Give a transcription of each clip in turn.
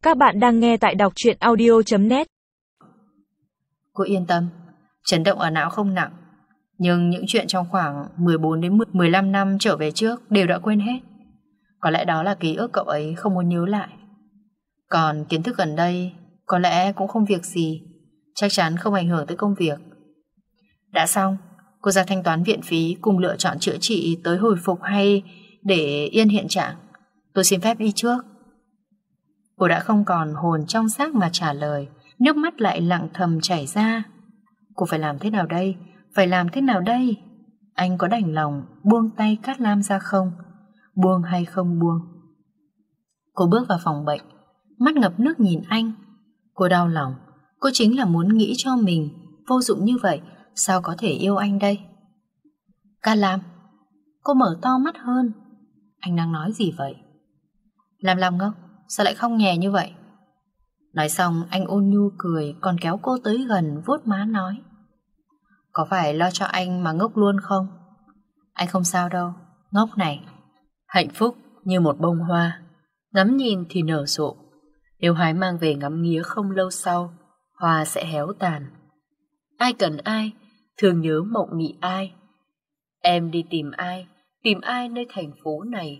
Các bạn đang nghe tại đọc truyện audio.net. Cô yên tâm, chấn động ở não không nặng, nhưng những chuyện trong khoảng 14 đến 15 năm trở về trước đều đã quên hết. Có lẽ đó là ký ức cậu ấy không muốn nhớ lại. Còn kiến thức gần đây có lẽ cũng không việc gì, chắc chắn không ảnh hưởng tới công việc. Đã xong, cô ra thanh toán viện phí cùng lựa chọn chữa trị tới hồi phục hay để yên hiện trạng. Tôi xin phép đi trước. Cô đã không còn hồn trong xác mà trả lời, nước mắt lại lặng thầm chảy ra. Cô phải làm thế nào đây? Phải làm thế nào đây? Anh có đành lòng buông tay Cát Lam ra không? Buông hay không buông? Cô bước vào phòng bệnh, mắt ngập nước nhìn anh. Cô đau lòng. Cô chính là muốn nghĩ cho mình vô dụng như vậy, sao có thể yêu anh đây? Cát Lam. Cô mở to mắt hơn. Anh đang nói gì vậy? Làm ngốc, sao lại không nhè như vậy? Nói xong anh ôn nhu cười, còn kéo cô tới gần vuốt má nói: có phải lo cho anh mà ngốc luôn không? Anh không sao đâu, ngốc này. Hạnh phúc như một bông hoa, ngắm nhìn thì nở rộ. Nếu hái mang về ngắm nghía không lâu sau, hoa sẽ héo tàn. Ai cần ai, thường nhớ mộng mị ai. Em đi tìm ai nơi thành phố này.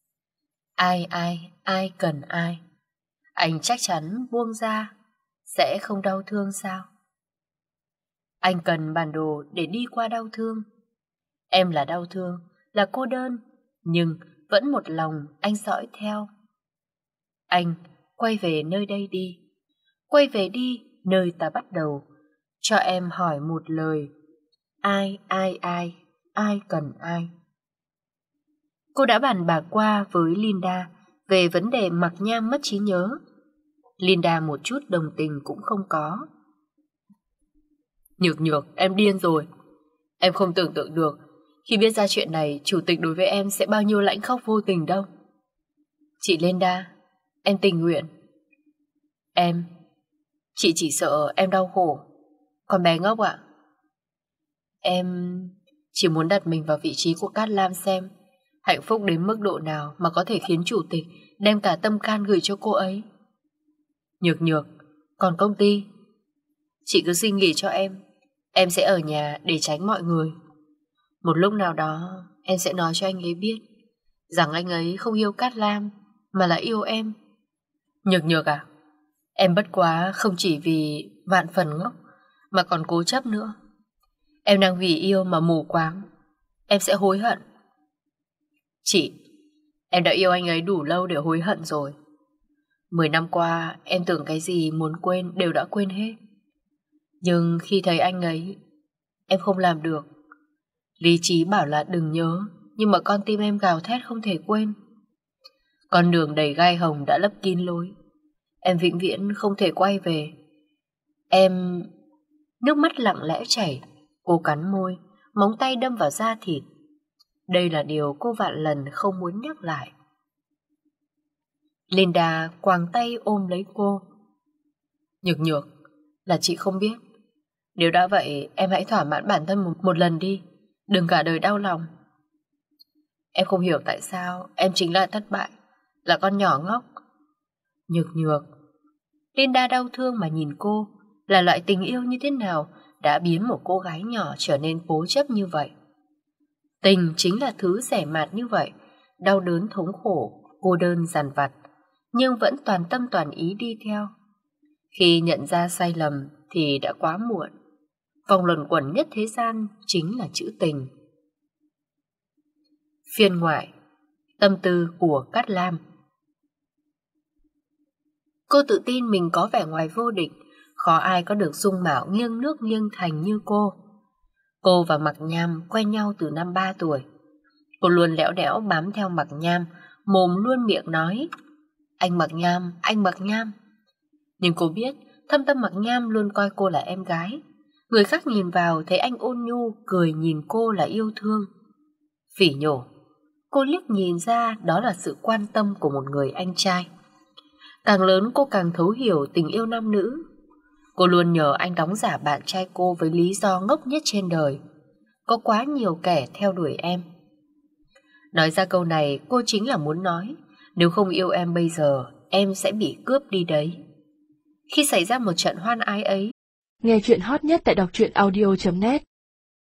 Ai cần ai. Anh chắc chắn buông ra, sẽ không đau thương sao? Anh cần bản đồ để đi qua đau thương. Em là đau thương, là cô đơn, nhưng vẫn một lòng anh dõi theo. Anh quay về nơi đây đi. Quay về đi nơi ta bắt đầu. Cho em hỏi một lời: ai cần ai. Cô đã bàn bạc qua với Linda về vấn đề Mặc Nham mất trí nhớ. Linda một chút đồng tình cũng không có. Nhược, em điên rồi. Em không tưởng tượng được khi biết ra chuyện này, chủ tịch đối với em sẽ bao nhiêu lãnh khóc vô tình đâu. Chị Linda, em tình nguyện. Chị chỉ sợ em đau khổ. Con bé ngốc ạ. Em chỉ muốn đặt mình vào vị trí của Cát Lam xem hạnh phúc đến mức độ nào mà có thể khiến chủ tịch đem cả tâm can gửi cho cô ấy. Nhược, còn công ty, chị cứ xin nghỉ cho em sẽ ở nhà để tránh mọi người. Một lúc nào đó em sẽ nói cho anh ấy biết rằng anh ấy không yêu Cát Lam mà là yêu em. Nhược à, em bất quá không chỉ vì vạn phần ngốc mà còn cố chấp nữa. Em đang vì yêu mà mù quáng. Em sẽ hối hận. Chị, em đã yêu anh ấy đủ lâu để hối hận rồi. 10 năm qua em tưởng cái gì muốn quên đều đã quên hết. Nhưng khi thấy anh ấy, em không làm được. Lý trí bảo là đừng nhớ, nhưng mà con tim em gào thét không thể quên. Con đường đầy gai hồng đã lấp kín lối. Em vĩnh viễn không thể quay về. Em... Nước mắt lặng lẽ chảy. Cô cắn môi, móng tay đâm vào da thịt. Đây là điều cô vạn lần không muốn nhắc lại. Linda quàng tay ôm lấy cô. Nhược, là chị không biết. Nếu đã vậy, em hãy thỏa mãn bản thân một lần đi. Đừng cả đời đau lòng. Em không hiểu tại sao em chính là thất bại, là con nhỏ ngốc. Nhược. Linda đau thương mà nhìn cô. Là loại tình yêu như thế nào đã biến một cô gái nhỏ trở nên cố chấp như vậy? Tình chính là thứ rẻ mạt như vậy, đau đớn thống khổ, cô đơn dằn vặt, nhưng vẫn toàn tâm toàn ý đi theo. Khi nhận ra sai lầm thì đã quá muộn. Vòng luẩn quẩn nhất thế gian chính là chữ tình. Phiên ngoại, tâm tư của Cát Lam. Cô tự tin mình có vẻ ngoài vô địch, khó ai có được dung mạo nghiêng nước nghiêng thành như cô. Cô và Mặc Nham quen nhau từ năm 3 tuổi. Cô luôn lẽo đẽo bám theo Mặc Nham, mồm luôn miệng nói: anh Mặc Nham. Nhưng cô biết thâm tâm Mặc Nham luôn coi cô là em gái. Người khác nhìn vào thấy anh ôn nhu, cười nhìn cô là yêu thương. Phỉ nhổ, cô liếc nhìn ra đó là sự quan tâm của một người anh trai. Càng lớn cô càng thấu hiểu tình yêu nam nữ. Cô luôn nhờ anh đóng giả bạn trai cô với lý do ngốc nhất trên đời: có quá nhiều kẻ theo đuổi em. Nói ra câu này cô chính là muốn nói: nếu không yêu em bây giờ em sẽ bị cướp đi đấy. Khi xảy ra một trận hoan ái ấy, Nghe chuyện hot nhất tại đọc truyện audio.net.